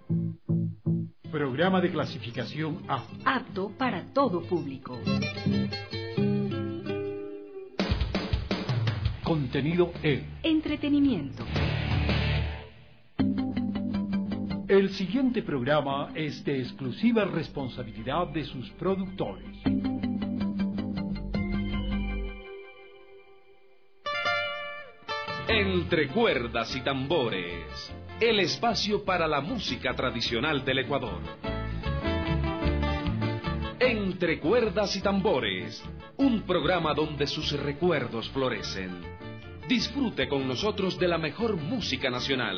Programa de clasificación A. Apto para todo público. Contenido E. Entretenimiento. El siguiente programa es de exclusiva responsabilidad de sus productores. Entre cuerdas y tambores, el espacio para la música tradicional del Ecuador. Entre cuerdas y tambores, un programa donde sus recuerdos florecen. Disfrute con nosotros de la mejor música nacional.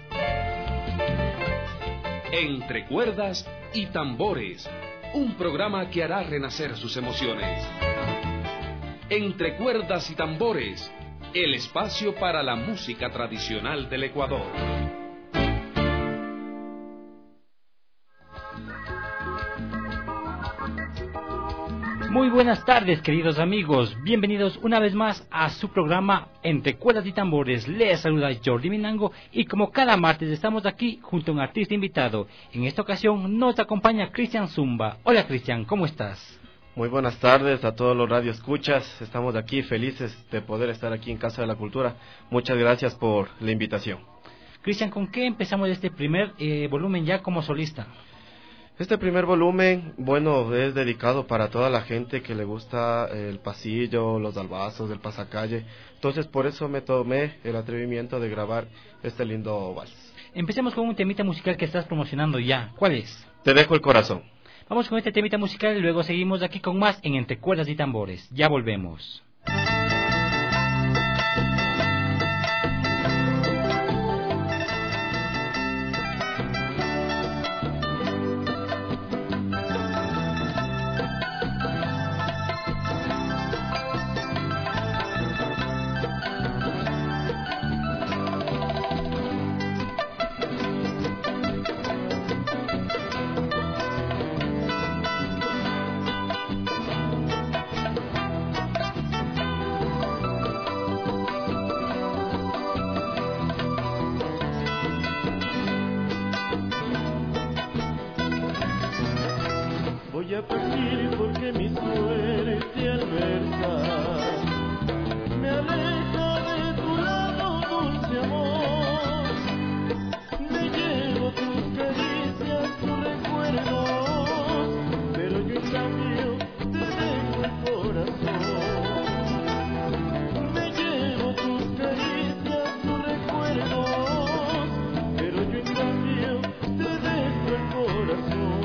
Entre cuerdas y tambores, un programa que hará renacer sus emociones. Entre cuerdas y tambores, el espacio para la música tradicional del Ecuador. Muy buenas tardes, queridos amigos. Bienvenidos una vez más a su programa Entre Cuerdas y Tambores. Les saluda Jordi Minango y como cada martes estamos aquí junto a un artista invitado. En esta ocasión nos acompaña Cristian Zumba. Hola Cristian, ¿cómo estás? Muy buenas tardes a todos los radioescuchas. Estamos aquí felices de poder estar aquí en Casa de la Cultura. Muchas gracias por la invitación. Cristian, ¿con qué empezamos este primer volumen ya como solista? Este primer volumen, bueno, es dedicado para toda la gente que le gusta el pasillo, los albazos, el pasacalle. Entonces, por eso me tomé el atrevimiento de grabar este lindo vals. Empecemos con un temita musical que estás promocionando ya. ¿Cuál es? Te dejo el corazón. Vamos con este temita musical y luego seguimos aquí con más en Entre Cuerdas y Tambores. Ya volvemos. Voy a partir porque mi suerte adversa me aleja de tu lado, dulce amor. Me llevo tus caricias, tus recuerdos, pero yo en cambio te dejo el corazón. Me llevo tus caricias, tus recuerdos, pero yo en cambio te dejo el corazón.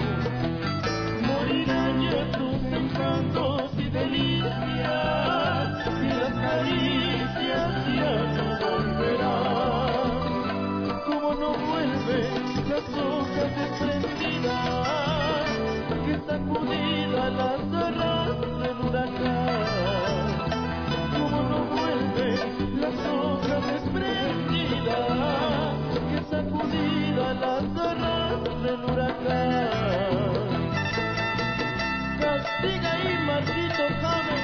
Tus encantos y delicias y las caricias ya no volverán, como no vuelven las hojas desprendidas que sacudidas las arrastra el huracán, como no vuelven las hojas desprendidas que sacudidas las arrastra el huracán. Castiga y Marquito James.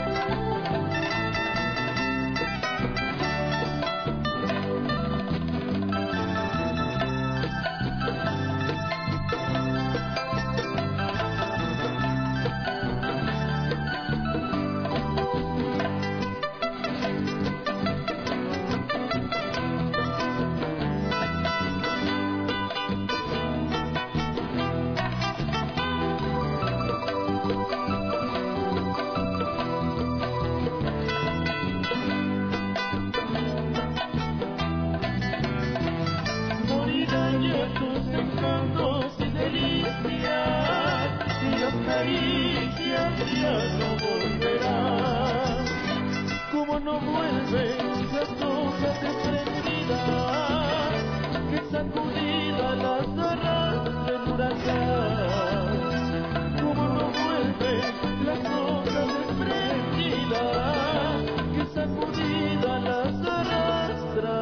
Tus encantos y delicias y las caricias ya no volverán, como no vuelven las hojas desprendidas que sacudidas las arrastra el huracán, como no vuelven las hojas desprendidas que sacudidas las arrastra.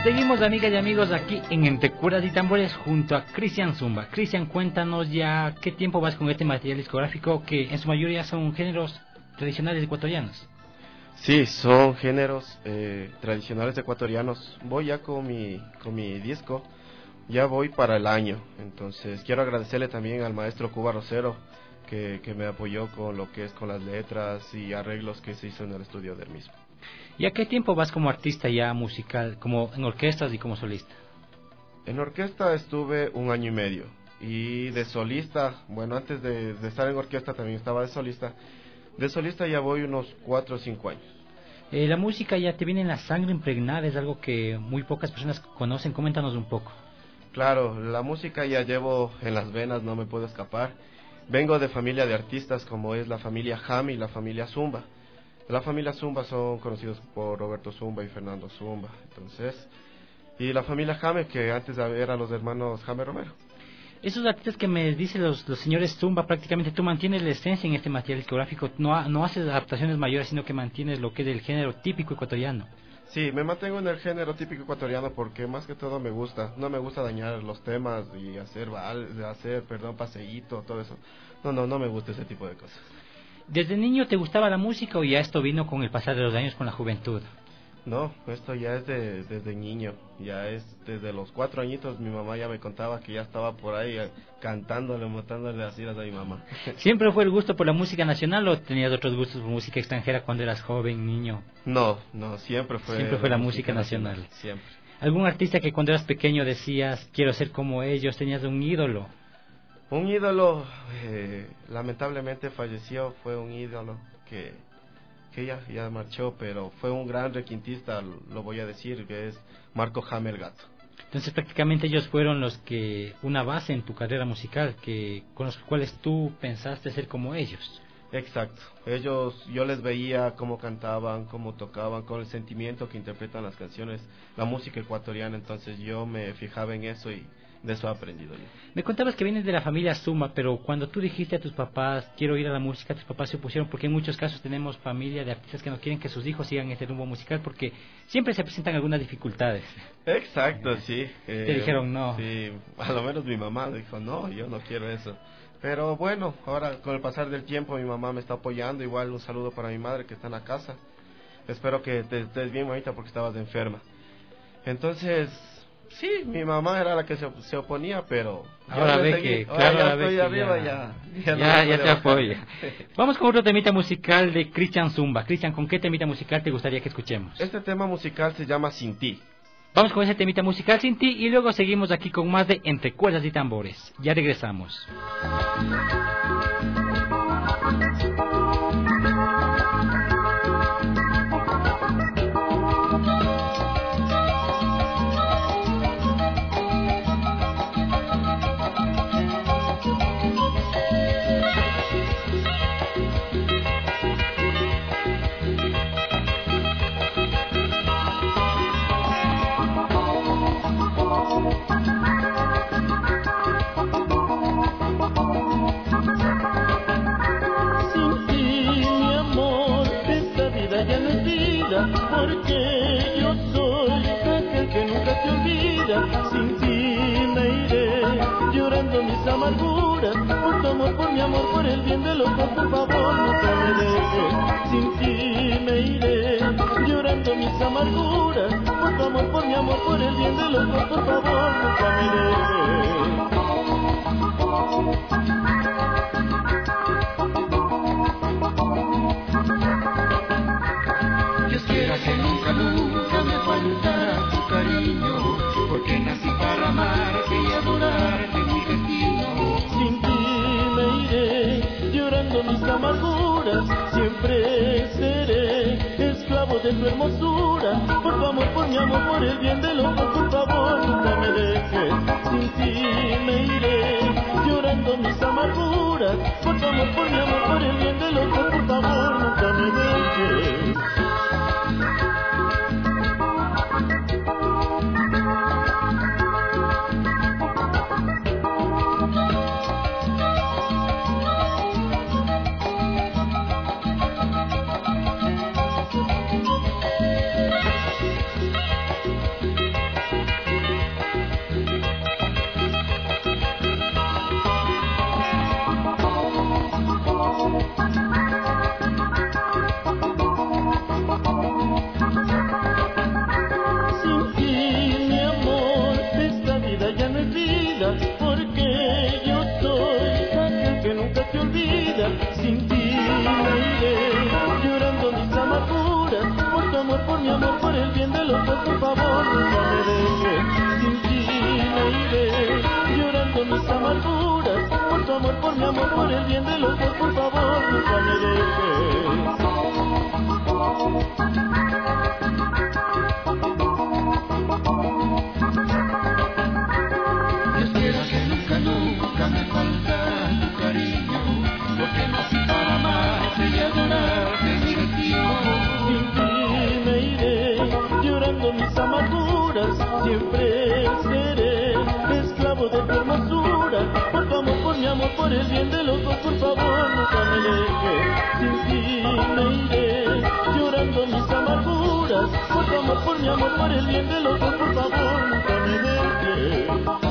Seguimos, amigas y amigos, aquí en Entre Cuerdas y Tambores junto a Cristian Zumba. Cristian, cuéntanos ya qué tiempo vas con este material discográfico que en su mayoría son géneros tradicionales ecuatorianos. Sí, son géneros tradicionales ecuatorianos. Voy ya con mi disco, ya voy para el año. Entonces quiero agradecerle también al maestro Cuba Rosero que me apoyó con lo que es con las letras y arreglos que se hizo en el estudio del mismo. ¿Y a qué tiempo vas como artista ya musical, como en orquestas y como solista? En orquesta estuve 1 año y medio. Y de solista, bueno, antes de estar en orquesta también estaba de solista. De solista ya voy unos 4 o 5 años. La música ya te viene en la sangre impregnada, es algo que muy pocas personas conocen. Coméntanos un poco. Claro, la música ya llevo en las venas, no me puedo escapar. Vengo de familia de artistas como es la familia Jami y la familia Zumba. La familia Zumba son conocidos por Roberto Zumba y Fernando Zumba, entonces, y la familia Jame, que antes eran los hermanos Jame Romero. Esos artistas que me dicen los señores Zumba, prácticamente tú mantienes la esencia en este material discográfico, no haces adaptaciones mayores, sino que mantienes lo que es el género típico ecuatoriano. Sí, me mantengo en el género típico ecuatoriano porque más que todo me gusta, no me gusta dañar los temas y hacer paseíto, todo eso. No me gusta ese tipo de cosas. ¿Desde niño te gustaba la música o ya esto vino con el pasar de los años, con la juventud? No, esto ya es desde niño, ya es desde los 4 añitos. Mi mamá ya me contaba que ya estaba por ahí cantándole, montándole las iras a mi mamá. ¿Siempre fue el gusto por la música nacional o tenías otros gustos por música extranjera cuando eras joven, niño? No, siempre fue la música nacional. Siempre. ¿Algún artista que cuando eras pequeño decías, quiero ser como ellos, tenías un ídolo? Un ídolo, lamentablemente falleció, fue un ídolo que ya marchó, pero fue un gran requintista, lo voy a decir, que es Marco Jame el Gato. Entonces prácticamente ellos fueron una base en tu carrera musical, con los cuales tú pensaste ser como ellos. Exacto, yo les veía cómo cantaban, cómo tocaban, con el sentimiento que interpretan las canciones, la música ecuatoriana, entonces yo me fijaba en eso y de eso he aprendido yo. Me contabas que vienes de la familia Zumba, pero cuando tú dijiste a tus papás, quiero ir a la música, tus papás se opusieron, porque en muchos casos tenemos familia de artistas que no quieren que sus hijos sigan este rumbo musical, porque siempre se presentan algunas dificultades. Exacto, sí. Te dijeron no. Sí, a lo menos mi mamá dijo, no, yo no quiero eso. Pero bueno, ahora con el pasar del tiempo mi mamá me está apoyando, igual un saludo para mi madre que está en la casa. Espero que te estés bien ahorita porque estabas enferma. Entonces, sí, mi mamá era la que se oponía, pero ahora ve que, claro, ya estoy arriba, ya te apoya. Vamos con otro temita musical de Cristian Zumba. Cristian, ¿con qué temita musical te gustaría que escuchemos? Este tema musical se llama Sin Ti. Vamos con ese temita musical Sin Ti y luego seguimos aquí con más de Entre Cuerdas y Tambores. Ya regresamos. Porque yo soy aquel que nunca te olvida. Sin ti me iré llorando mis amarguras. Por tu amor, por mi amor, por el bien de los dos, por favor nunca me dejes. Sin ti me iré llorando mis amarguras. Por tu amor, por mi amor, por el bien de los dos, por favor nunca me dejes. Que nunca me faltará tu cariño, porque nací para amarte y adorarte, mi destino. Sin ti me iré llorando mis amarguras, siempre seré esclavo de tu hermosura. Por tu amor, por mi amor, por el bien de los dos, por favor nunca me dejes. Sin ti me iré llorando mis amarguras. Por tu amor, por mi amor, por el bien de los dos, por favor nunca me dejes. amor, por el bien de los dos, por favor, nunca me dejes. Sin ti me iré, llorando mis amarguras. Por tu amor, por mi amor, por el bien de los dos, por favor, nunca me dejes. Dios quiera que nunca, nunca me faltara tu cariño, porque nací para amarte y adorarte, mi destino. Sin ti me iré, llorando mis amarguras. Siempre seré esclavo de tu hermosura. Por tu amor, por mi amor, por el bien de los dos, por favor, nunca me dejes. Sin ti me iré, llorando mis amarguras. Por tu amor, por mi amor, por el bien de los dos, por favor, nunca me dejes.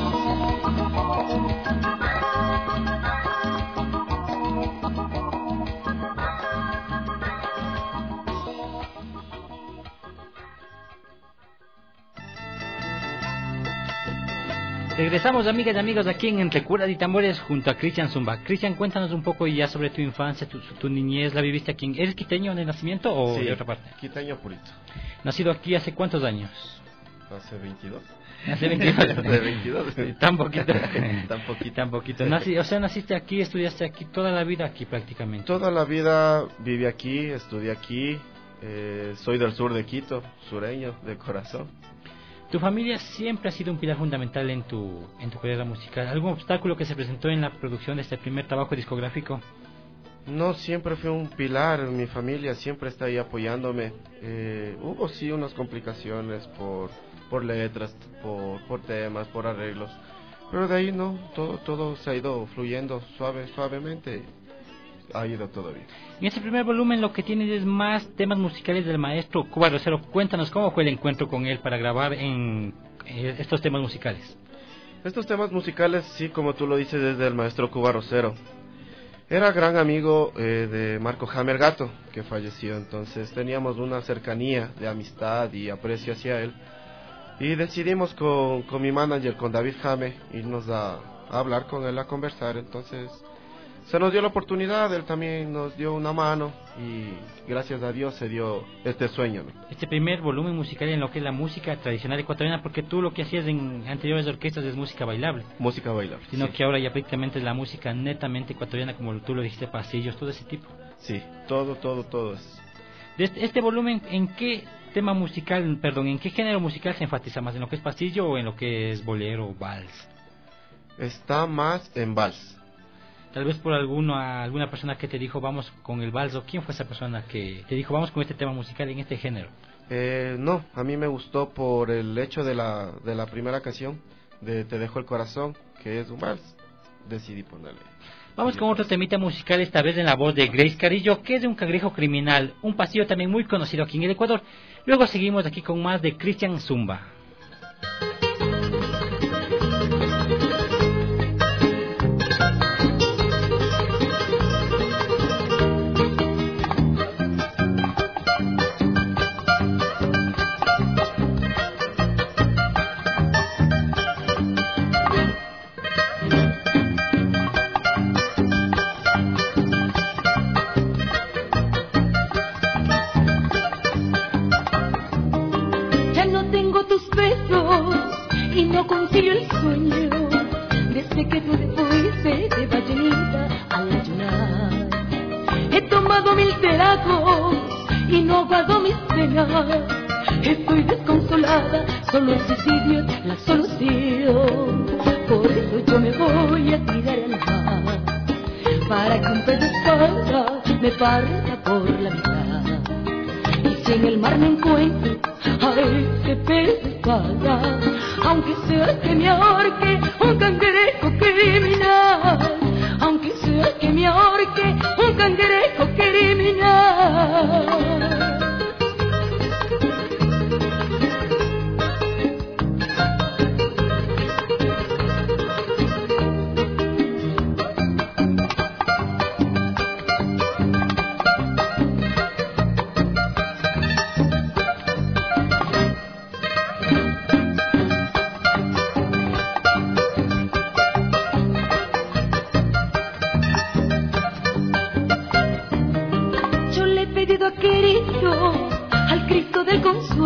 Regresamos, amigas y amigos, aquí en Entre Cuerdas y Tambores junto a Cristian Zumba. Cristian, cuéntanos un poco ya sobre tu infancia, tu niñez. ¿La viviste aquí? ¿Eres quiteño de nacimiento o Sí, de otra parte? quiteño purito. ¿Nacido aquí hace cuántos años? Hace 22. Hace 22. De 22. Tan poquito. Tan poquito. Tan poquito. O sea, naciste aquí, estudiaste aquí, toda la vida aquí prácticamente. Toda la vida viví aquí, estudié aquí. Soy del sur de Quito, sureño de corazón. Tu familia siempre ha sido un pilar fundamental en tu carrera musical. ¿Algún obstáculo que se presentó en la producción de este primer trabajo discográfico? No, siempre fue un pilar. Mi familia siempre está ahí apoyándome. Hubo sí unas complicaciones por letras, por temas, por arreglos. Pero de ahí no, todo se ha ido fluyendo suavemente. Ha ido todo bien. En este primer volumen lo que tienes es más temas musicales del maestro Cuba Rosero. Cuéntanos cómo fue el encuentro con él para grabar en estos temas musicales. Estos temas musicales, sí, como tú lo dices, desde el maestro Cuba Rosero. Era gran amigo de Marco Jaime Gato, que falleció. Entonces teníamos una cercanía de amistad y aprecio hacia él. Y decidimos con mi manager, con David Jame, irnos a hablar con él, a conversar. Entonces se nos dio la oportunidad, él también nos dio una mano y gracias a Dios se dio este sueño, ¿no? Este primer volumen musical en lo que es la música tradicional ecuatoriana, porque tú lo que hacías en anteriores orquestas es música bailable. Música bailable. Sino sí. que ahora ya prácticamente es la música netamente ecuatoriana, como tú lo dijiste, pasillos, todo ese tipo. Sí, todo es. De este volumen, ¿en qué tema musical, en qué género musical se enfatiza más? ¿En lo que es pasillo o en lo que es bolero o vals? Está más en vals. Tal vez por alguna persona que te dijo vamos con el vals, o quién fue esa persona que te dijo vamos con este tema musical en este género. No, a mí me gustó por el hecho de la primera canción de Te dejo el corazón, que es un vals. Decidí ponerle. Vamos con otro temita musical, esta vez en la voz de Grace Carillo, que es de Un Cangrejo Criminal, un pasillo también muy conocido aquí en el Ecuador. Luego seguimos aquí con más de Cristian Zumba. Estoy desconsolada, solo el suicidio es la solución. Por eso yo me voy a tirar al mar, para que un pez de espada me parta por la mitad. Y si en el mar me encuentro a ese pez de espada, aunque sea que me ahorque un cangrejo criminal, aunque sea que me ahorque un cangrejo criminal.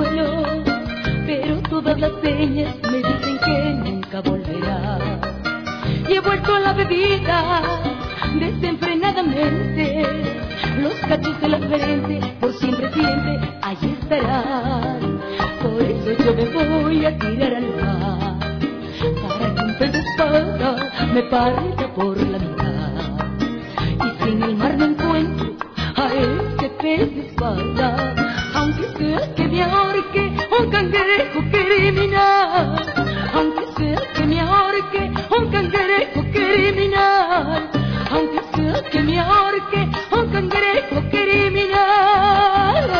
suelo, pero todas las señas me dicen que nunca volverás. Y he vuelto a la bebida desenfrenadamente, los cachos de la frente por siempre, siempre, allí estarán. Por eso yo me voy a tirar al mar, para que un pez de espada me parta por la mitad. Y si en el mar no encuentro a ese pez de espada, aunque sea que me ahorque un cangrejo criminal, aunque sea que me ahorque un cangrejo criminal, aunque sea que me ahorque un cangrejo criminal.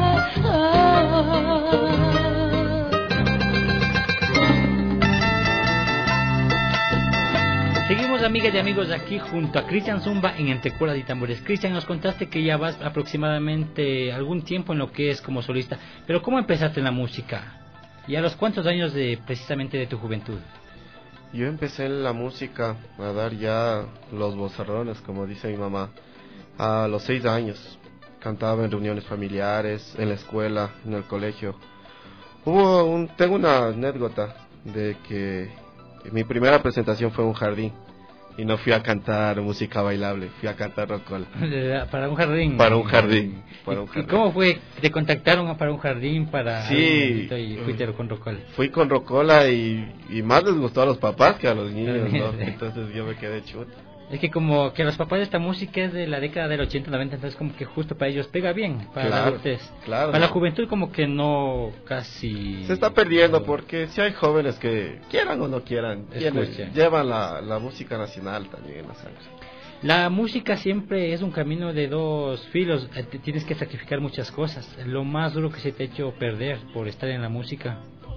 Seguimos, amigas y amigos, aquí junto a Cristian Zumba en Entre Cuerdas y Tambores. Cristian, nos contaste que ya vas aproximadamente algún tiempo en lo que es como solista, pero ¿cómo empezaste en la música? ¿Y a los cuántos años precisamente de tu juventud? Yo empecé en la música a dar ya los vocerrones, como dice mi mamá, a los 6 años. Cantaba en reuniones familiares, en la escuela, en el colegio. Tengo una anécdota de que mi primera presentación fue en un jardín y no fui a cantar música bailable, fui a cantar rocola. ¿Para un jardín? Para un jardín. ¿Y cómo fue? ¿Te contactaron para un jardín? Sí. Y fuiste con rocola. Fui con rocola y más les gustó a los papás que a los niños, ¿no? Entonces yo me quedé chuta. Es que como que a los papás de esta música es de la década del 80, 90, entonces como que justo para ellos pega bien, para la adultez. Claro. Para la juventud como que no, casi... Se está perdiendo porque si hay jóvenes que quieran o no quieran, llevan la música nacional también en la sangre. La música siempre es un camino de dos filos, tienes que sacrificar muchas cosas. Lo más duro que se te ha hecho perder por estar en la música.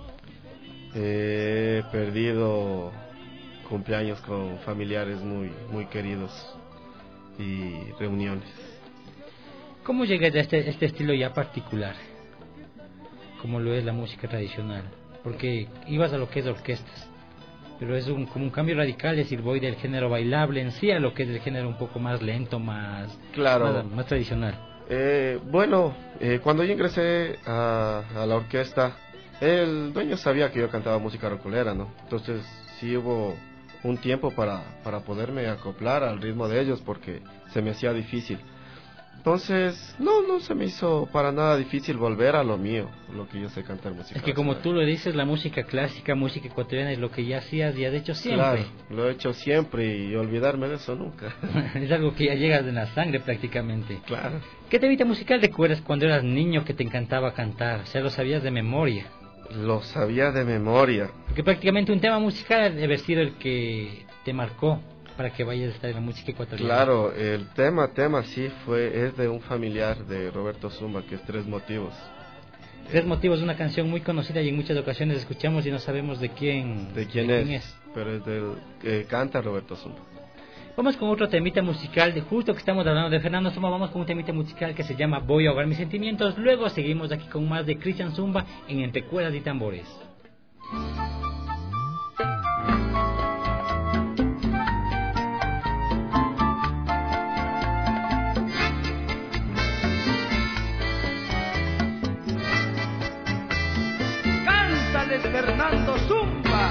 He perdido cumpleaños con familiares muy queridos y reuniones. ¿Cómo llegas a este estilo ya particular, como lo es la música tradicional? Porque ibas a lo que es orquestas, pero es como un cambio radical, es decir, voy del género bailable en sí a lo que es el género un poco más lento, más tradicional. Cuando yo ingresé a la orquesta, el dueño sabía que yo cantaba música rocolera, ¿no? Entonces sí hubo un tiempo para poderme acoplar al ritmo de ellos porque se me hacía difícil. Entonces no se me hizo para nada difícil volver a lo mío, lo que yo sé cantar música. Es que como tú lo dices, la música clásica, música ecuatoriana es lo que ya hacías y has hecho siempre. Claro, lo he hecho siempre y olvidarme de eso nunca. Es algo que ya llegas en la sangre prácticamente. Claro. ¿Qué temita musical recuerdas cuando eras niño que te encantaba cantar? O sea, lo sabías de memoria. Lo sabía de memoria. Porque prácticamente un tema musical debe haber sido el que te marcó para que vayas a estar en la música ecuatoriana. Claro, el tema sí es de un familiar de Roberto Zumba, que es Tres Motivos. Tres Motivos, una canción muy conocida y en muchas ocasiones escuchamos y no sabemos de quién es. Pero es del que canta Roberto Zumba. Vamos con otro temita musical, justo que estamos hablando de Fernando Zumba, vamos con un temita musical que se llama Voy a ahogar mis sentimientos. Luego seguimos aquí con más de Cristian Zumba en Entre Cuerdas y Tambores. Cántale Fernando Zumba.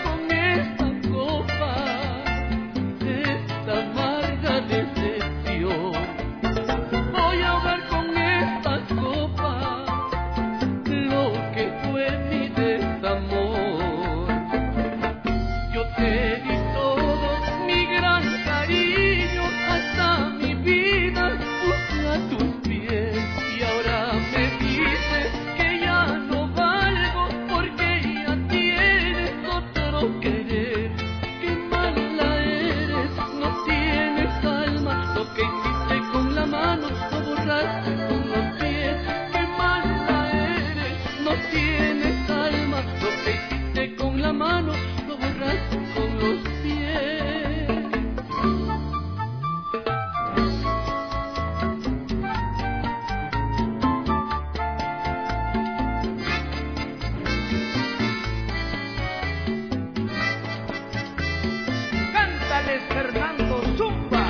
Esta amarga decepción. Fernando Zumba.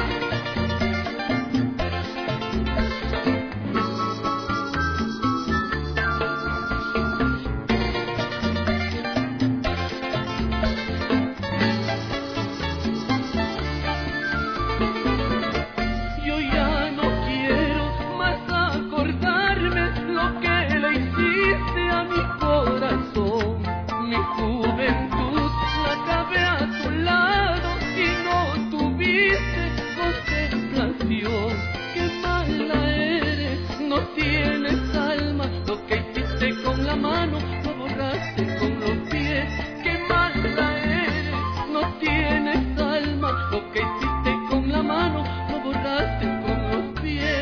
Yo ya no quiero más acordarme lo que le hiciste a mi corazón. Mi juventud la acabé a tu lado y no tuviste contemplación. Qué mala eres, no tienes alma. Lo que hiciste con la mano lo borraste con los pies. Qué mala eres, no tienes alma. Lo que hiciste con la mano lo borraste con los pies.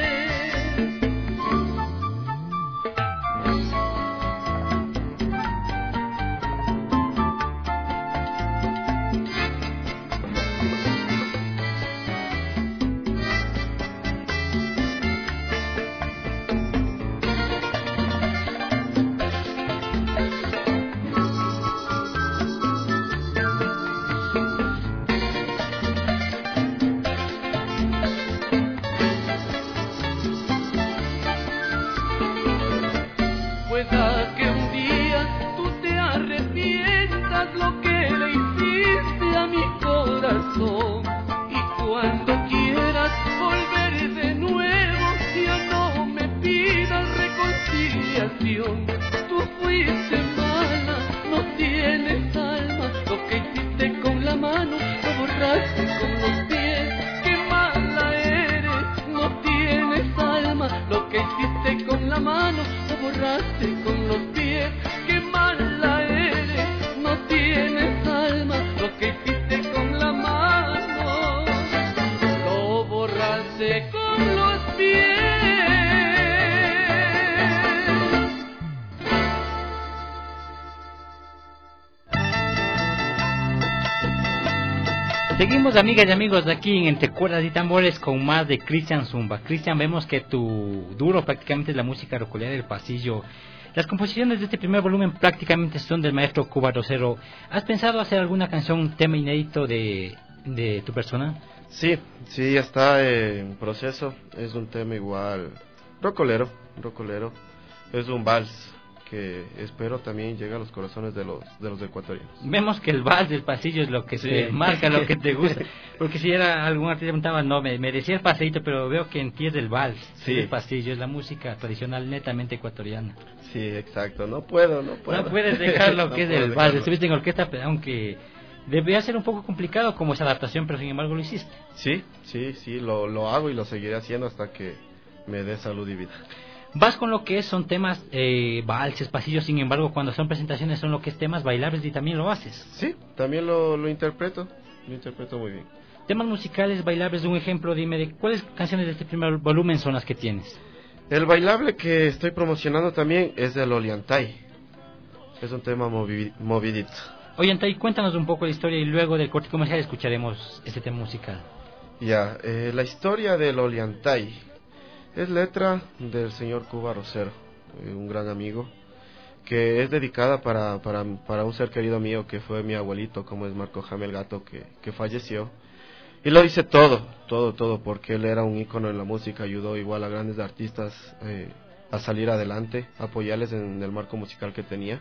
Pueda que un día tú te arrepientas lo que le hiciste a mi corazón. Y cuando quieras volver de nuevo, ya no me pidas reconciliación. Tú fuiste mala, no tienes alma. Lo que hiciste con la mano lo borraste con los pies. Qué mala eres, no tienes alma. Lo que hiciste con la mano lo borraste con los pies. Qué mala eres, no tienes alma. Lo que hiciste con la mano lo borraste con los pies. Seguimos, amigas y amigos, de aquí en Entre Cuerdas y Tambores con más de Cristian Zumba. Cristian, vemos que tu duro prácticamente es la música rocolera del pasillo. Las composiciones de este primer volumen prácticamente son del maestro Cuba Rosero. ¿Has pensado hacer alguna canción, un tema inédito de tu persona? Sí, ya está en proceso. Es un tema igual rocolero. Es un vals que espero también llegue a los corazones de los ecuatorianos. Vemos que el vals del pasillo es lo que te marca, lo que te gusta. Porque si era algún artista preguntaba, no, me decía el paseíto, pero veo que en ti es el vals, sí. El pasillo es la música tradicional netamente ecuatoriana. Sí, exacto. No puedo. No puedes dejar lo que es el vals. Estuviste en orquesta, aunque debía ser un poco complicado como esa adaptación, pero sin embargo lo hiciste. Sí, lo hago y lo seguiré haciendo hasta que me dé salud y vida. Vas con lo que son temas valses, pasillos, sin embargo cuando son presentaciones son lo que es temas bailables y también lo haces. Sí, también lo interpreto muy bien. Temas musicales, bailables, un ejemplo, dime de cuáles canciones de este primer volumen son las que tienes. El bailable que estoy promocionando también es del Ollantay. Es un tema movidito. Ollantay, cuéntanos un poco la historia y luego del corte comercial escucharemos este tema musical. Ya, la historia del Ollantay es letra del señor Cuba Rosero, un gran amigo, que es dedicada para un ser querido mío que fue mi abuelito, como es Marco Jamel Gato, que falleció. Y lo dice todo, porque él era un ícono en la música, ayudó igual a grandes artistas a salir adelante, apoyarles en el marco musical que tenía.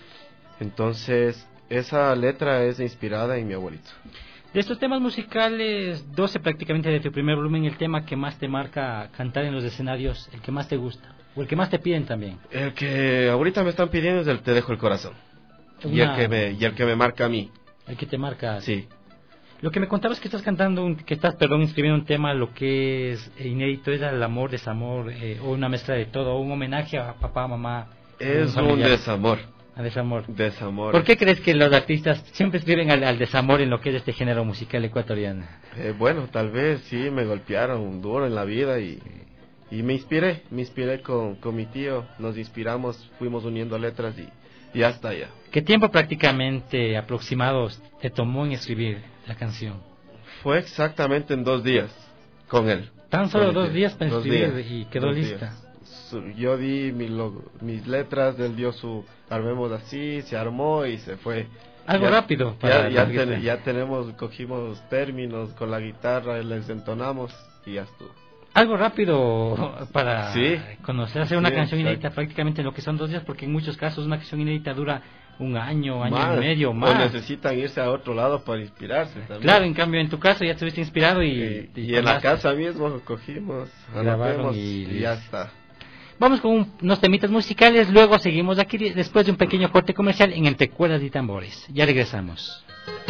Entonces, esa letra es inspirada en mi abuelito. De estos temas musicales, 12 prácticamente de tu primer volumen, el tema que más te marca cantar en los escenarios, el que más te gusta, o el que más te piden también. El que ahorita me están pidiendo es el Te dejo el corazón. Y el que me marca a mí. El que te marca. Sí. Lo que me contabas que estás cantando, inscribiendo un tema, lo que es inédito, es el amor, desamor, o una mezcla de todo, o un homenaje a papá, mamá. Es un desamor. A desamor. Desamor. ¿Por qué crees que los artistas siempre escriben al desamor en lo que es este género musical ecuatoriano? Bueno, tal vez sí me golpearon duro en la vida y me inspiré con mi tío, nos inspiramos, fuimos uniendo letras y hasta allá. ¿Qué tiempo prácticamente aproximados te tomó en escribir la canción? Fue exactamente en 2 días con él. ¿Tan solo 2 días para escribir y quedó lista? Yo di mis letras, él dio su armemos así, se armó y se fue. Algo rápido. Para cogimos términos con la guitarra, les entonamos y ya estuvo. Algo rápido para conocer, hacer una canción inédita prácticamente en lo que son 2 días, porque en muchos casos una canción inédita dura un año y medio más. O necesitan irse a otro lado para inspirarse también. Claro, en cambio en tu caso ya estuviste inspirado y en la casa mismo cogimos, grabamos y ya está. Vamos con unos temitas musicales, luego seguimos aquí después de un pequeño corte comercial en Entre Cuerdas y Tambores. Ya regresamos.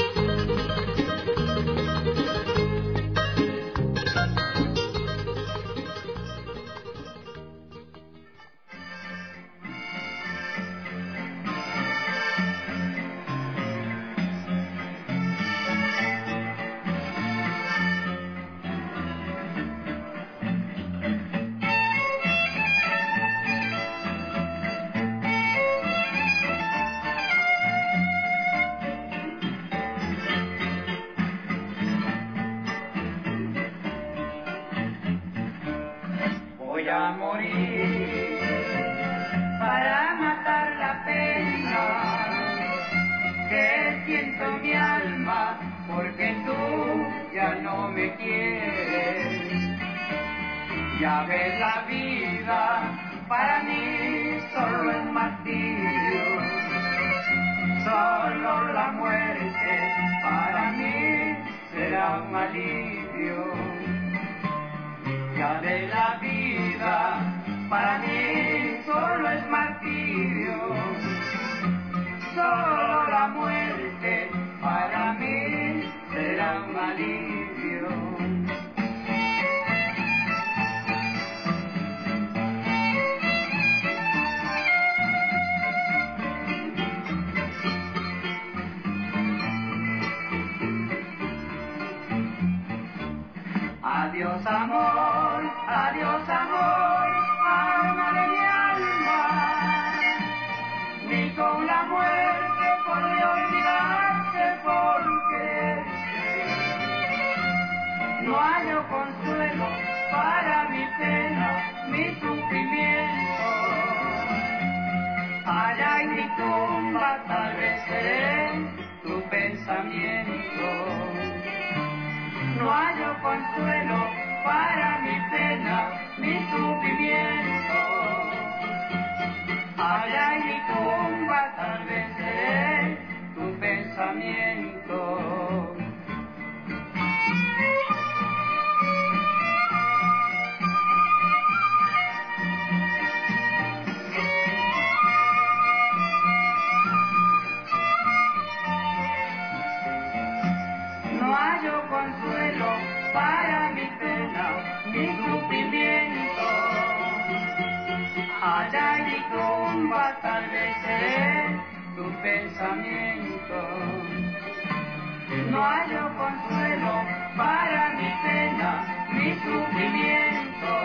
Voy a morir para matar la pena que siento en mi alma, porque tú ya no me quieres. Ya ves, la vida para mí solo es martirio, solo la muerte para mí será un alivio. Ya de la vida para mí solo es martirio, solo la muerte para mí será un alivio. Adiós amor, alma de mi alma, ni con la muerte podré olvidarte porque no hallo consuelo para mi pena, mi sufrimiento. Allá en mi tumba tal vez seré tu pensamiento. No hallo consuelo para mi pena, mi sufrimiento. Allá en mi tumba tal vez seré tu pensamiento. No hallo consuelo para mi pena, mi sufrimiento. Allá en mi tumba tal vez seré tu pensamiento. No hallo consuelo para mi pena, mi sufrimiento.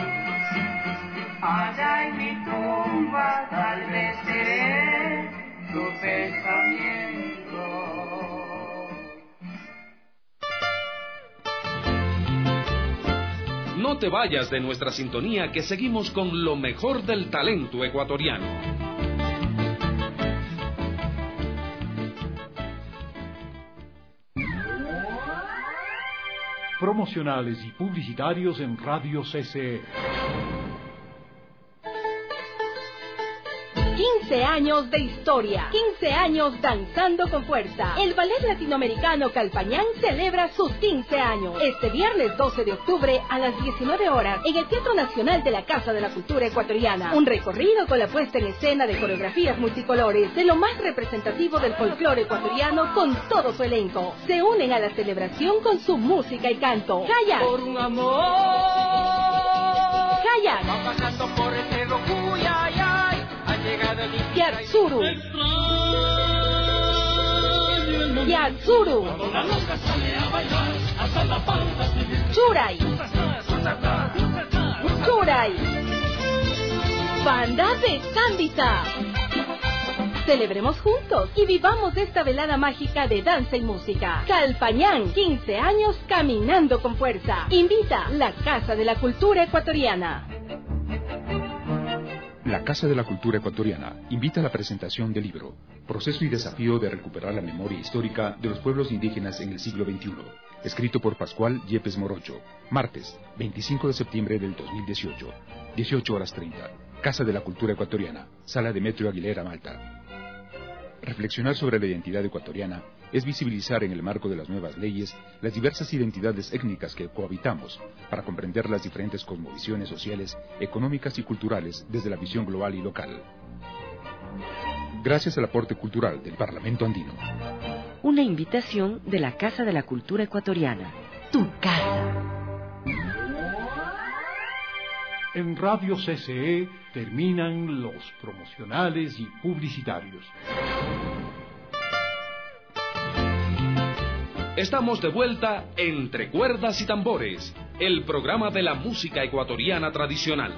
Allá en mi tumba tal vez seré tu pensamiento. No te vayas de nuestra sintonía, que seguimos con lo mejor del talento ecuatoriano. Promocionales y publicitarios en Radio CC. 15 años de historia, 15 años danzando con fuerza. El ballet latinoamericano Calpañán celebra sus 15 años. Este viernes 12 de octubre a las 19 horas en el Teatro Nacional de la Casa de la Cultura Ecuatoriana. Un recorrido con la puesta en escena de coreografías multicolores de lo más representativo del folclore ecuatoriano con todo su elenco. Se unen a la celebración con su música y canto. Jaya. Por un amor. Jaya. Va pasando por el cerro Cuyayay. Yatsuru. Yatsuru. Churay. Churay. Banda de Sandisa. Celebremos juntos y vivamos esta velada mágica de danza y música. Calpañán, 15 años caminando con fuerza. Invita la Casa de la Cultura Ecuatoriana. La Casa de la Cultura Ecuatoriana invita a la presentación del libro Proceso y desafío de recuperar la memoria histórica de los pueblos indígenas en el siglo XXI, escrito por Pascual Yepes Morocho, martes 25 de septiembre del 2018, 18:30, Casa de la Cultura Ecuatoriana, Sala Demetrio Aguilera, Malta. Reflexionar sobre la identidad ecuatoriana es visibilizar en el marco de las nuevas leyes las diversas identidades étnicas que cohabitamos para comprender las diferentes cosmovisiones sociales, económicas y culturales desde la visión global y local. Gracias al aporte cultural del Parlamento Andino. Una invitación de la Casa de la Cultura Ecuatoriana. Tu casa. En Radio CCE terminan los promocionales y publicitarios. Estamos de vuelta Entre Cuerdas y Tambores, el programa de la música ecuatoriana tradicional.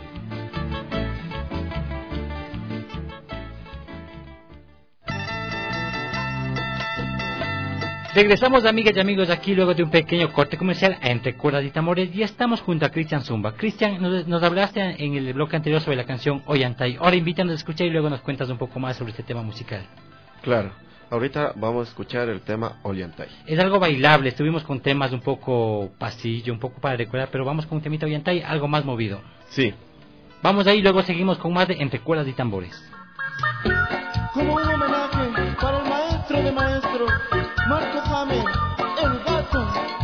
Regresamos, amigas y amigos, aquí luego de un pequeño corte comercial a Entre Cuerdas y Tambores. Y estamos junto a Cristian Zumba. Cristian, nos hablaste en el bloque anterior sobre la canción Ollantay. Ahora invítanos a escuchar y luego nos cuentas un poco más sobre este tema musical. Claro, ahorita vamos a escuchar el tema Ollantay. Es algo bailable, estuvimos con temas un poco pasillo, un poco para recordar, pero vamos con un temita Ollantay, algo más movido. Sí. Vamos ahí y luego seguimos con más de Entre Cuerdas y Tambores. Como un homenaje para el maestro de maestros, Marco Jame, el gato.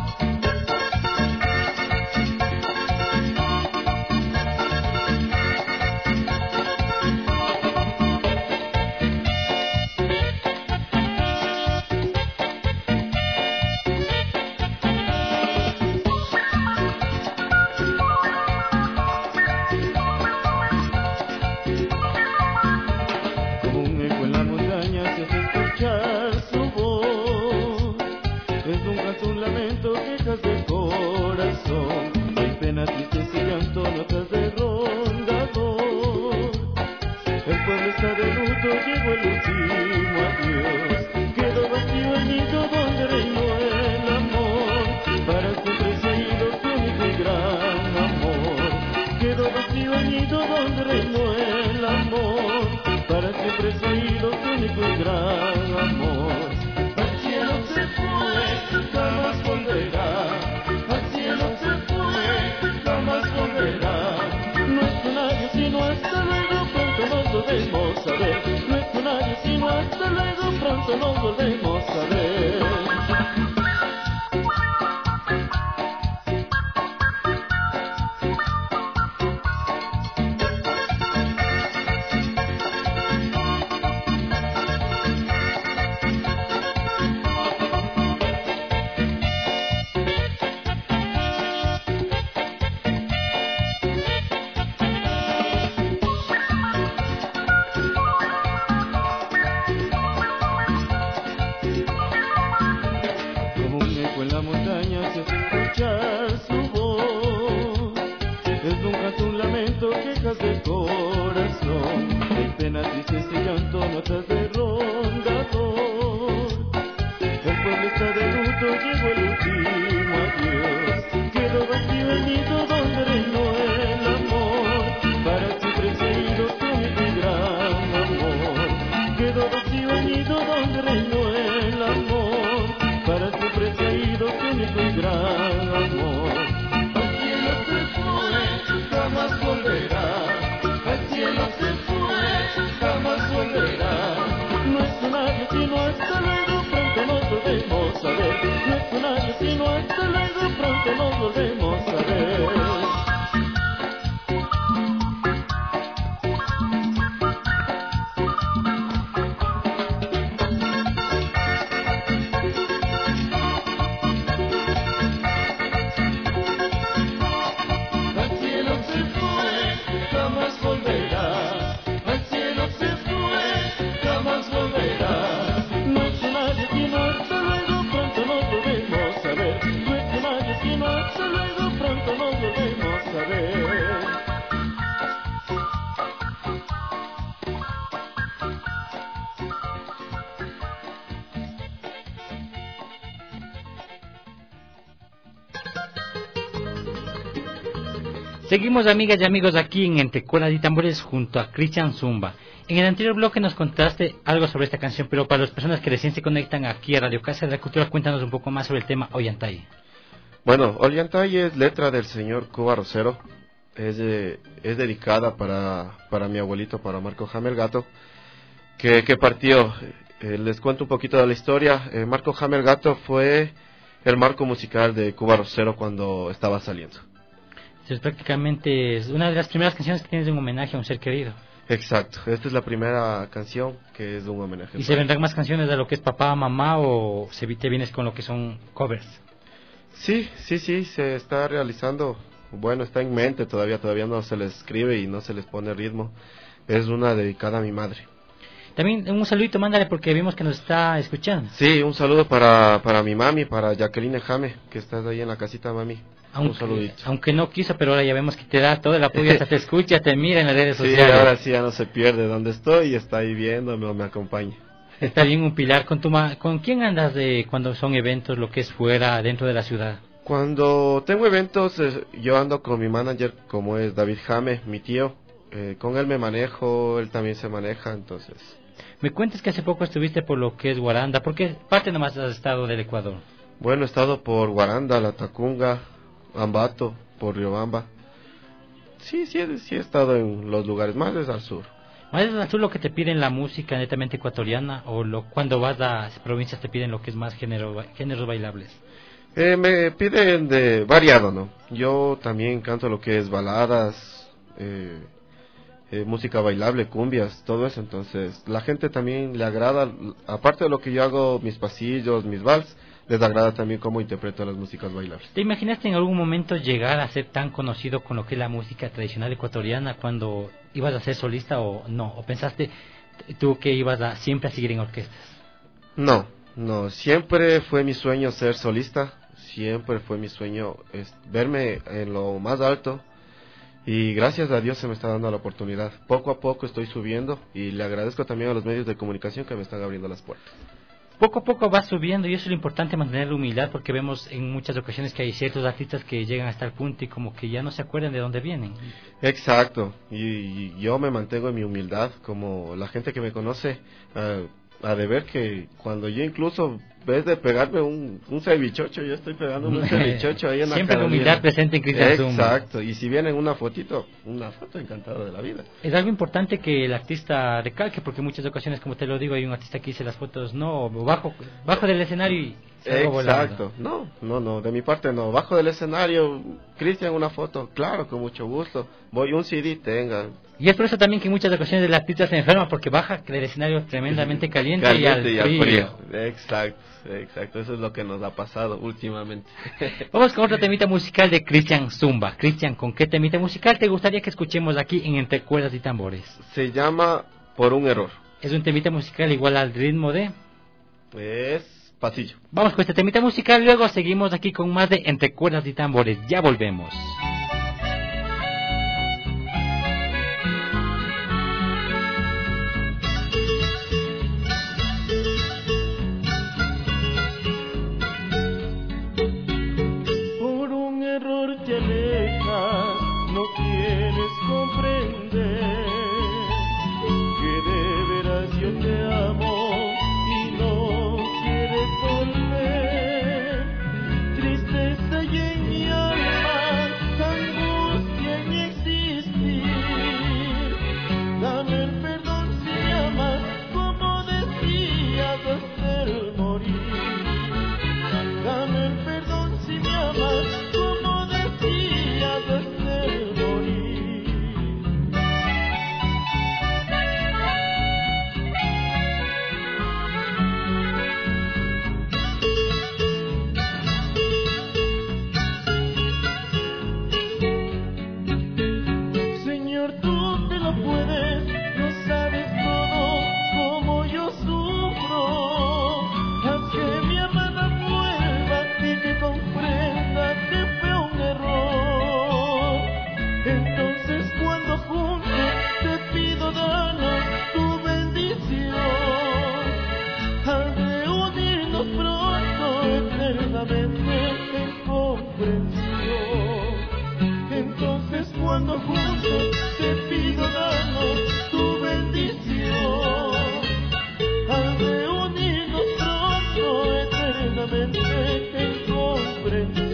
Como un eco en la montaña se hace escuchar su voz. Es un canto, un lamento, quejas del corazón. Hay pena, tristeza y llanto, notas de rondador. El pueblo está de luto, llegó el último adiós. Quedó vacío el nido donde reinó el amor. Para siempre se ha ido su único y gran amor. Quedó vacío el nido donde reinó el amor. Para siempre se ha ido su único y gran amor. Al cielo se fue, jamás volverá. Al cielo se fue, jamás volverá. No es con nadie sino hasta luego, pronto nos volvemos a ver. No es con nadie sino hasta luego, pronto nos volvemos a ver. Como un eco en la montaña se hace escuchar su voz. Es un canto, un lamento, quejas del corazón. Hay pena, tristeza y llanto, notas de rondador. El pueblo está de luto, llegó el último adiós. Quedó vacío el nido donde reinó el amor. Para siempre se ha ido su único y gran amor. Quedó vacío el nido donde reinó el amor. Para siempre se ha ido su único y gran amor. Al cielo se fue, jamás volverá. Al cielo se fue, jamás volverá. No es con nadie sino hasta luego, pronto nos volvemos a ver. No es con nadie sino hasta luego, pronto nos volvemos a ver. Al cielo se fue, jamás volverá. Al cielo se fue, jamás volverá. No es con nadie sino hasta luego, pronto nos volvemos a ver. No es con nadie sino hasta luego, pronto nos volvemos a ver. Seguimos, amigas y amigos, aquí en Entre Cuerdas y Tambores junto a Cristian Zumba. En el anterior bloque nos contaste algo sobre esta canción, pero para las personas que recién se conectan aquí a Radio Casa de la Cultura, cuéntanos un poco más sobre el tema Ollantay. Bueno, Ollantay es letra del señor Cuba Rosero. Es dedicada para mi abuelito, para Marco Hamel Gato, que partió. Les cuento un poquito de la historia. Marco Hamel Gato fue el marco musical de Cuba Rosero cuando estaba saliendo. Entonces, prácticamente es una de las primeras canciones que tienes de un homenaje a un ser querido. Exacto, esta es la primera canción que es de un homenaje. ¿Y se vendrán más canciones de lo que es papá, mamá, o te vienes con lo que son covers? Sí, se está realizando. Bueno, está en mente todavía no se les escribe y no se les pone ritmo. Es una dedicada a mi madre. También un saludito, mándale, porque vimos que nos está escuchando. Sí, un saludo para mi mami, para Jacqueline Jame, que estás ahí en la casita, mami. Un saludito. Aunque no quiso, pero ahora ya vemos que te da todo el apoyo, hasta te escucha, te mira en las redes sociales. Sí, ahora sí ya no se pierde donde estoy y está ahí viéndome o me acompaña. Está bien un pilar. ¿Con quién andas cuando son eventos, lo que es fuera, dentro de la ciudad? Cuando tengo eventos, yo ando con mi manager, como es David Jame, mi tío. Con él me manejo, él también se maneja, entonces... Me cuentas que hace poco estuviste por lo que es Guaranda. ¿Por qué parte nomás has estado del Ecuador? Bueno, he estado por Guaranda, La Tacunga, Ambato, por Riobamba. Sí, he estado en los lugares más al sur. ¿Más al sur lo que te piden la música netamente ecuatoriana, o cuando vas a provincias te piden lo que es más géneros bailables? Me piden de variado, ¿no? Yo también canto lo que es baladas, música bailable, cumbias, todo eso. Entonces la gente también le agrada, aparte de lo que yo hago, mis pasillos, mis vals, les agrada también cómo interpreto las músicas bailables. ¿Te imaginaste en algún momento llegar a ser tan conocido con lo que es la música tradicional ecuatoriana cuando ibas a ser solista o no? ¿O pensaste tú que ibas siempre a seguir en orquestas? No, siempre fue mi sueño ser solista, siempre fue mi sueño verme en lo más alto. Y gracias a Dios se me está dando la oportunidad. Poco a poco estoy subiendo y le agradezco también a los medios de comunicación que me están abriendo las puertas. Poco a poco vas subiendo, y eso es lo importante, mantener la humildad, porque vemos en muchas ocasiones que hay ciertos artistas que llegan hasta el punto y como que ya no se acuerdan de dónde vienen. Exacto, y yo me mantengo en mi humildad, como la gente que me conoce, a de ver que cuando yo incluso, ves de pegarme un cevichocho, yo estoy pegándome un cevichocho ahí en la siempre la humildad presente en Cristian Zumba. Exacto, y si vienen una foto encantado de la vida. Es algo importante que el artista recalque, porque en muchas ocasiones, como te lo digo, hay un artista que dice las fotos no, bajo del escenario y salgo exacto, volando. No, de mi parte no, bajo del escenario, Cristian, una foto, claro, con mucho gusto, voy un CD, tenga. Y es por eso también que en muchas ocasiones el artista se enferma, porque baja del escenario tremendamente caliente y al frío. Exacto, eso es lo que nos ha pasado últimamente. Vamos con otro temita musical de Cristian Zumba. Cristian, ¿con qué temita musical te gustaría que escuchemos aquí en Entre Cuerdas y Tambores? Se llama Por un Error. Es un temita musical igual al ritmo de... Es pasillo. Vamos con este temita musical, luego seguimos aquí con más de Entre Cuerdas y Tambores. Ya volvemos. Te alejas, no quieres comprender que de veras yo te amo y no quieres volver. Tristeza y en mi alma cuando juntos te pido danos tu bendición. Al reunirnos pronto eternamente en comprensión.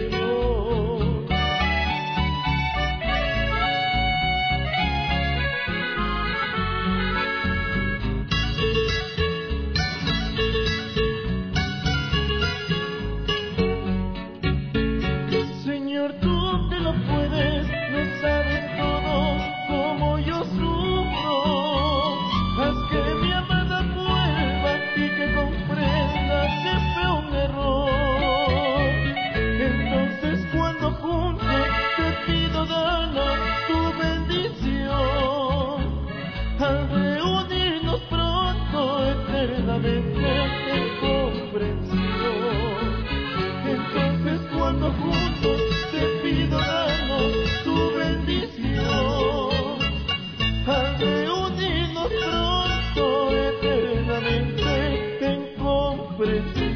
Señor, tú te lo puedes, no sabes todo como yo sufro. Haz que mi amada vuelva y que comprenda que fue un error. Entonces cuando juntos te pido danos tu bendición. Al reunirnos pronto eternamente en comprensión. Entonces cuando juntos te pido danos tu bendición. Al reunirnos pronto eternamente en comprensión.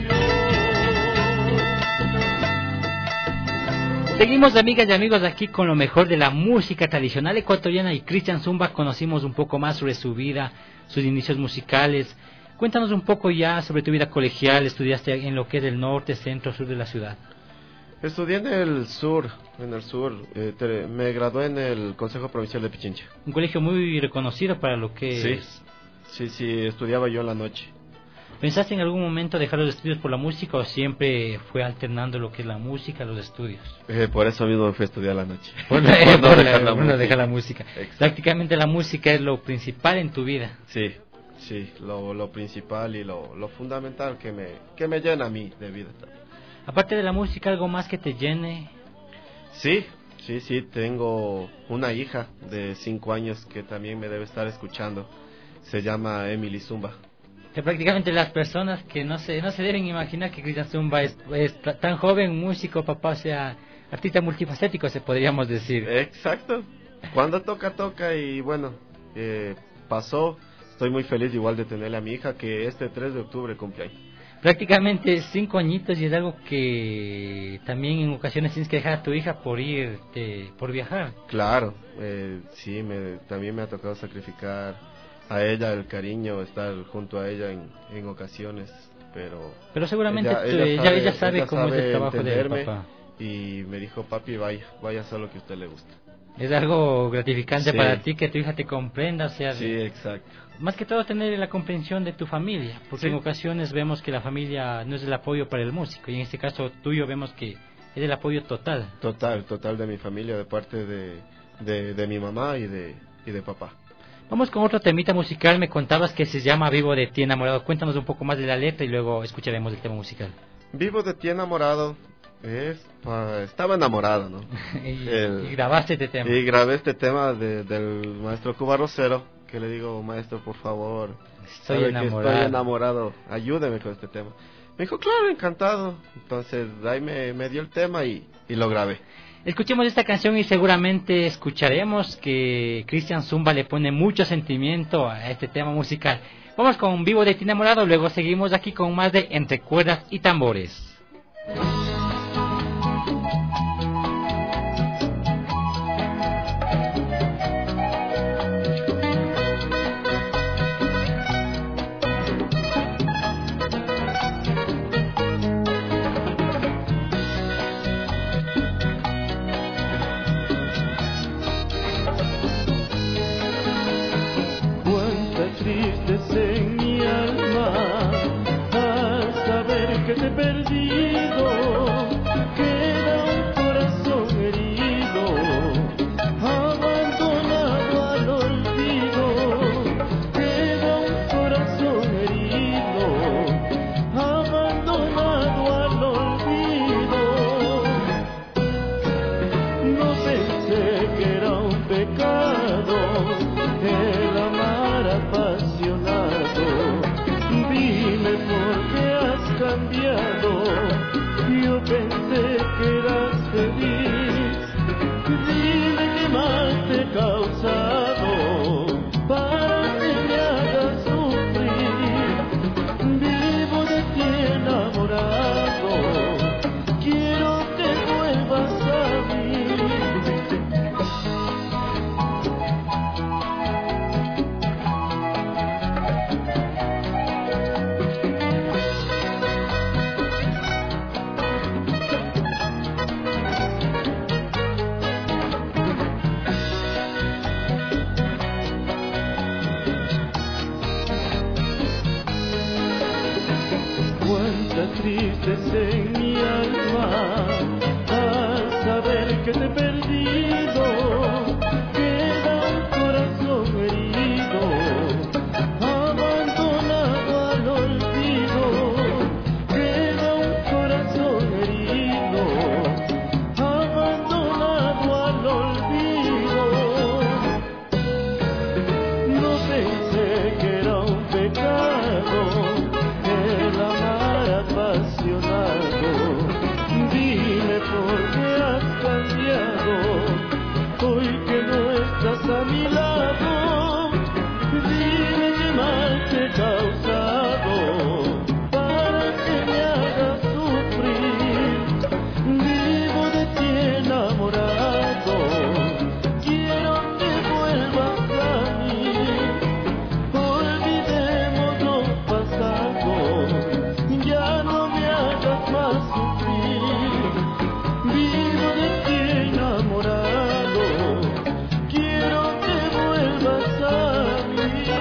Seguimos, amigas y amigos, aquí con lo mejor de la música tradicional ecuatoriana, y Cristian Zumba conocimos un poco más sobre su vida, sus inicios musicales. Cuéntanos un poco ya sobre tu vida colegial. Estudiaste en lo que es el norte, centro, sur de la ciudad. Estudié en el sur, me gradué en el Consejo Provincial de Pichincha. Un colegio muy reconocido para lo que es. Sí, estudiaba yo en la noche. ¿Pensaste en algún momento dejar los estudios por la música o siempre fue alternando lo que es la música, los estudios? Por eso mismo me fui a estudiar la noche. Por no dejar la música. Prácticamente la música es lo principal en tu vida. Sí, lo principal y lo fundamental que me llena a mí de vida. Aparte de la música, ¿algo más que te llene? Sí, tengo una hija de 5 años que también me debe estar escuchando. Se llama Emily Zumba. Que prácticamente las personas que no se deben imaginar que Cristian Zumba es tan joven, músico, papá, sea artista multifacético, se podríamos decir. Exacto. Cuando toca y bueno, pasó. Estoy muy feliz igual de tenerle a mi hija que este 3 de octubre cumpleaños. Prácticamente 5 añitos, y es algo que también en ocasiones tienes que dejar a tu hija por viajar. Claro, sí, también me ha tocado sacrificar a ella el cariño, estar junto a ella en ocasiones, pero seguramente ella sabe cómo es el trabajo del papá. Y me dijo, papi, vaya a hacer lo que a usted le gusta. Es algo gratificante para ti que tu hija te comprenda, Sí, exacto. Más que todo tener la comprensión de tu familia, porque en ocasiones vemos que la familia no es el apoyo para el músico, y en este caso tuyo vemos que es el apoyo total. Total de mi familia, de parte de mi mamá y de papá. Vamos con otro temita musical. Me contabas que se llama Vivo de ti enamorado. Cuéntanos un poco más de la letra y luego escucharemos el tema musical. Vivo de ti enamorado estaba enamorado, ¿no? y grabaste este tema. Y grabé este tema del maestro Cuba Rosero, que le digo, maestro, por favor, estoy enamorado, ayúdeme con este tema. Me dijo, claro, encantado. Entonces ahí me dio el tema y lo grabé. Escuchemos esta canción y seguramente escucharemos que Cristian Zumba le pone mucho sentimiento a este tema musical. Vamos con Vivo de ti enamorado, luego seguimos aquí con más de Entre Cuerdas y Tambores. En mi alma, al saber que te he perdido, queda un corazón herido, abandonado al olvido. Queda un corazón herido, abandonado al olvido. No pensé que era un pecado el amar apasionado. Dime por qué has cambiado. Yo pensé que eras feliz. Dime qué mal te he causado para que me hagas sufrir. Vivo de ti enamorado. Quiero que vuelvas a mí. existes en mi alma. Al saber que te he perdido, queda un corazón herido, abandonado al olvido. Queda un corazón herido, abandonado al olvido. No pensé que era un pecado el amar apasionado. Dime por qué has cambiado hoy que no estás a mi lado. Dime qué mal te he causado para que me hagas sufrir. Vivo de ti enamorado, quiero que vuelvas a mí. Olvidemos lo pasado, ya no me hagas más sufrir. Vivo de ti enamorado, quiero que vuelvas a mí.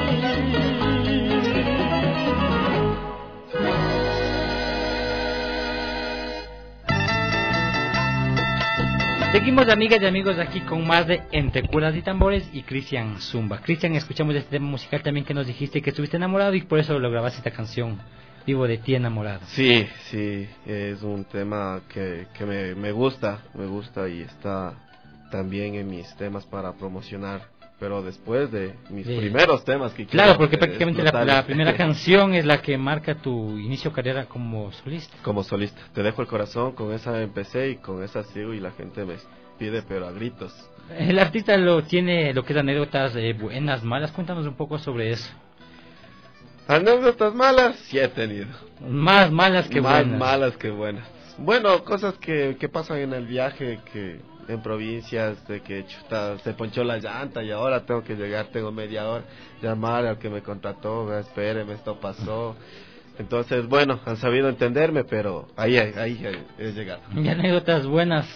Seguimos, amigas y amigos, aquí con más de Entre Cuerdas y Tambores y Cristian Zumba. Cristian, escuchamos este tema musical también que nos dijiste que estuviste enamorado y por eso lo grabaste esta canción, Vivo de ti enamorado. Sí, es un tema que me gusta y está también en mis temas para promocionar, pero después de mis primeros temas que quiero. Claro, porque prácticamente la primera canción es la que marca tu inicio de carrera como solista. Como solista, Te dejo el corazón, con esa empecé y con esa sigo y la gente me pide pero a gritos. El artista tiene lo que es anécdotas buenas, malas, cuéntanos un poco sobre eso. Anécdotas malas, sí he tenido. Más malas que buenas. Más malas que buenas. Bueno, cosas que pasan en el viaje, que en provincias, de que chuta, se ponchó la llanta y ahora tengo que llegar, tengo media hora, llamar al que me contrató, espéreme, esto pasó. Entonces, bueno, han sabido entenderme, pero ahí he llegado. ¿Y anécdotas buenas?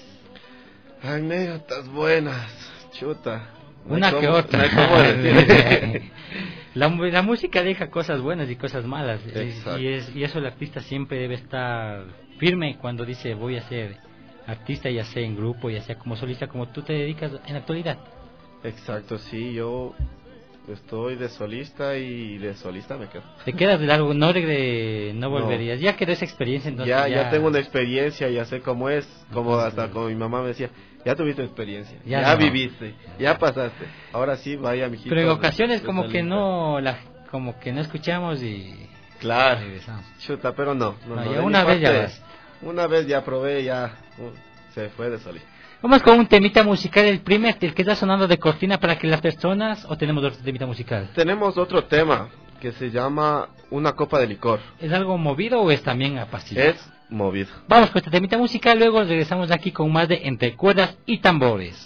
Anécdotas buenas, chuta. Una que otra. No hay cómo decir. La música deja cosas buenas y cosas malas. Y eso el artista siempre debe estar firme cuando dice voy a ser artista, ya sea en grupo, ya sea como solista, como tú te dedicas en la actualidad. Exacto, sí, yo estoy de solista y de solista me quedo. Te quedas de largo, no volverías. No. Ya quedó esa experiencia, entonces ya tengo una experiencia, ya sé cómo es, como hasta como mi mamá me decía, ya tuviste experiencia, ya viviste, ya pasaste, ahora sí, vaya mijito. Pero en ocasiones como que no escuchamos y claro, chuta, pero no, ya una vez ya vas. Una vez ya probé, ya se fue de solista. Vamos con un temita musical, el que está sonando de cortina para que las personas, o tenemos otro temita musical. Tenemos otro tema que se llama Una copa de licor. ¿Es algo movido o es también apaciguado? Es movido. Vamos con este temita musical, luego regresamos aquí con más de Entre Cuerdas y Tambores.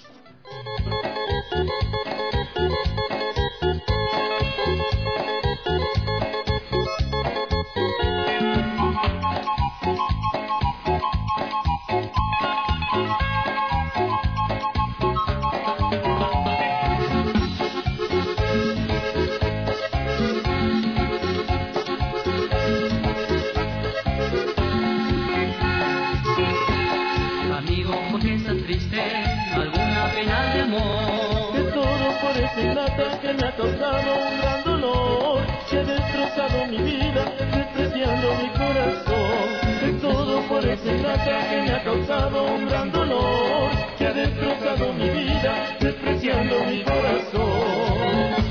Que me ha causado un gran dolor, que ha destrozado mi vida, despreciando mi corazón. De todo por esa ingrata que me ha causado un gran dolor, que ha destrozado mi vida, despreciando mi corazón.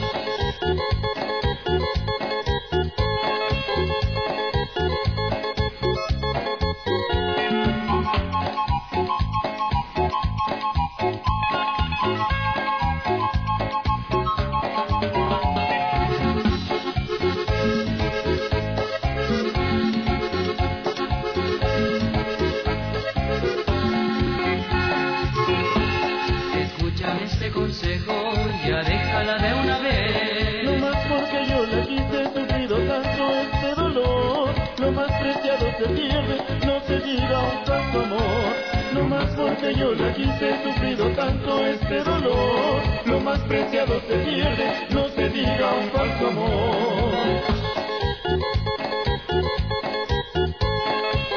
Ya déjala de una vez. No más porque yo la quise, he sufrido tanto este dolor. Lo más preciado se pierde, no se diga un falso amor. No más porque yo la quise, he sufrido tanto este dolor. Lo más preciado se pierde, no se diga un falso amor.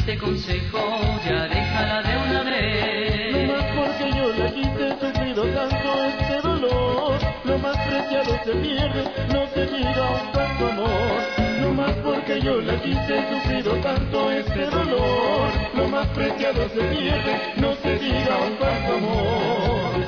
te aconsejo, ya déjala de una vez. No más porque yo la quise, he sufrido tanto este dolor. Lo más preciado se pierde, no se diga un tanto amor. No más porque yo la quise, he sufrido tanto este dolor. Lo más preciado se pierde, no se diga un tanto amor.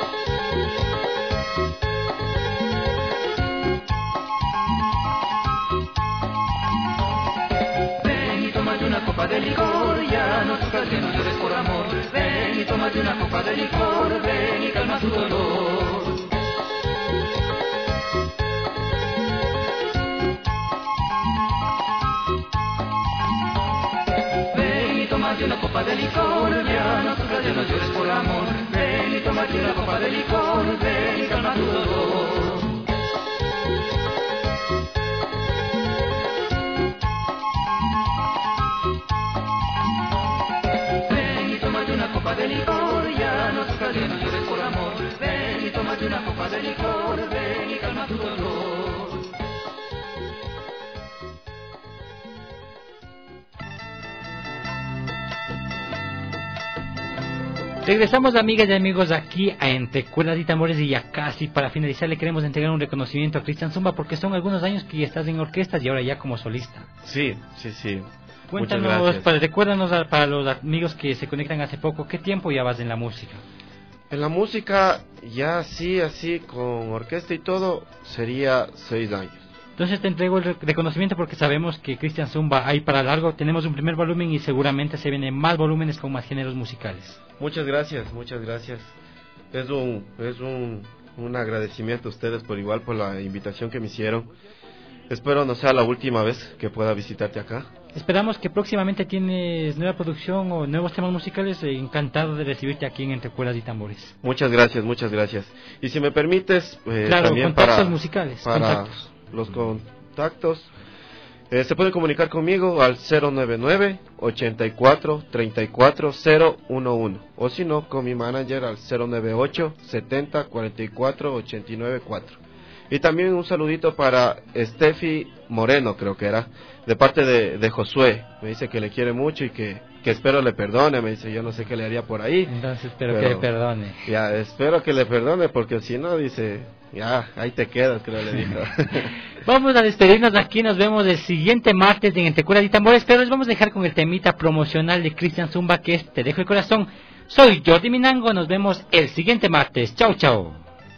Una copa de licor, ya no sufras, que no llores por amor. Ven y tómate una copa de licor, ven y calma tu dolor. Ven y tómate una copa de licor, ya no sufras, ya no llores por amor. Ven y tómate una copa de licor, ven y calma tu dolor. De licor, ya no sufras, ya no llores por amor. Ven y tómate una copa de licor, ven y calma tu dolor. Regresamos, amigas y amigos, aquí a Entre Cuerdas y Tambores, y ya casi para finalizar le queremos entregar un reconocimiento a Cristian Zumba, porque son algunos años que ya estás en orquestas y ahora ya como solista. Sí. Cuéntanos, recuérdanos para los amigos que se conectan hace poco, ¿qué tiempo ya vas en la música? En la música, ya así, con orquesta y todo, sería 6 años. Entonces te entrego el reconocimiento porque sabemos que Cristian Zumba hay para largo. Tenemos un primer volumen y seguramente se vienen más volúmenes con más géneros musicales. Muchas gracias. Es un agradecimiento a ustedes por igual por la invitación que me hicieron. Espero no sea la última vez que pueda visitarte acá. Esperamos que próximamente tienes nueva producción o nuevos temas musicales. Encantado de recibirte aquí en Entre Cuerdas y Tambores. Muchas gracias. Y si me permites, claro, también contactos musicales. Para los contactos, se pueden comunicar conmigo al 099-84-34-011. O si no, con mi manager al 098-70-44-89-4. Y también un saludito para Steffi Moreno, creo que era, de parte de Josué. Me dice que le quiere mucho y que espero le perdone. Me dice, yo no sé qué le haría por ahí. Entonces espero que le perdone. Ya, espero que le perdone, porque si no, dice, ya, ahí te quedas, creo le dijo. Vamos a despedirnos aquí, nos vemos el siguiente martes en Entre Cuerdas y Tambores, pero les vamos a dejar con el temita promocional de Cristian Zumba, que es Te dejo el corazón. Soy Jordi Minango, nos vemos el siguiente martes. Chau, chau.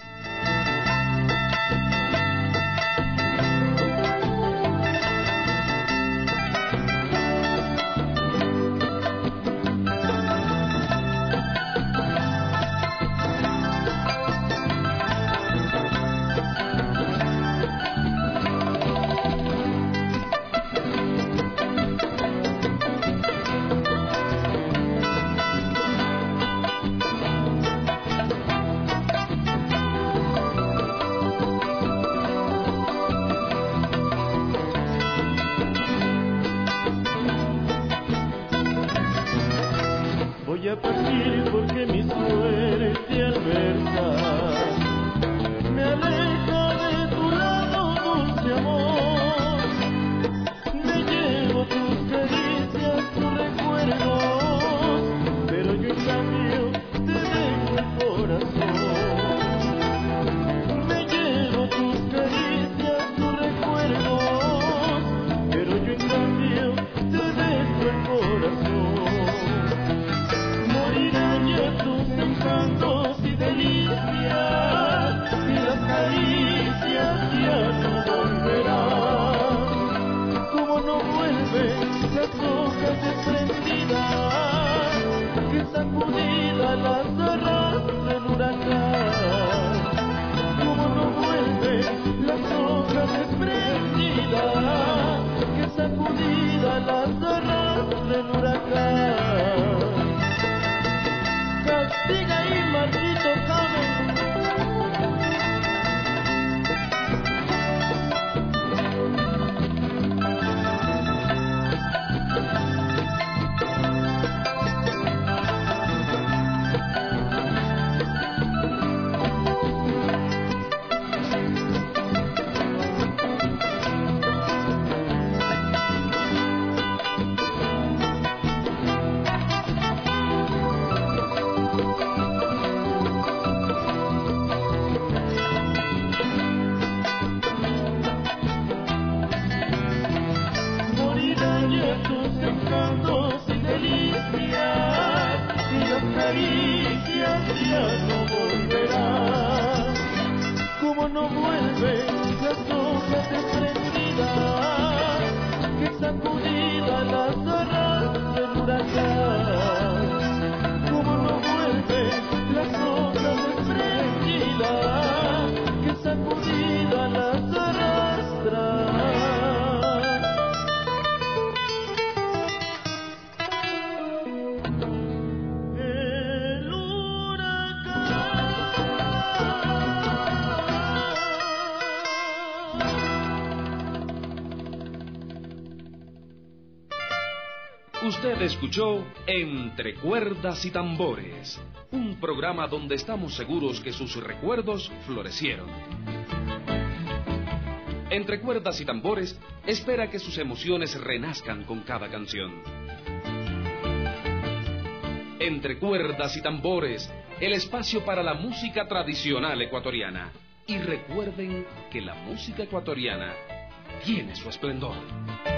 Voy a partir porque mi suerte adversa me aleja de tu lado, dulce amor. Me llevo tus caricias, tus recuerdos, pero yo en cambio te dejo el corazón. Me llevo tus caricias, tus recuerdos, pero yo en cambio te dejo el corazón. Tus encantos y delicias, y las caricias ya no volverán. Como no vuelven las hojas desprendidas, que sacudidas las garras del huracán. Como no vuelven las hojas desprendidas, que sacudidas las garras del huracán. Castiga y maldito Carmen. tus encantos y delicias, y las caricias ya no volverán. Como no vuelven las hojas desprendidas, que sacudida las arrastra el huracán. Como no vuelven las hojas desprendidas, que sacudida las arrastra. Usted escuchó Entre Cuerdas y Tambores, un programa donde estamos seguros que sus recuerdos florecieron. Entre Cuerdas y Tambores espera que sus emociones renazcan con cada canción. Entre Cuerdas y Tambores, el espacio para la música tradicional ecuatoriana. Y recuerden que la música ecuatoriana tiene su esplendor.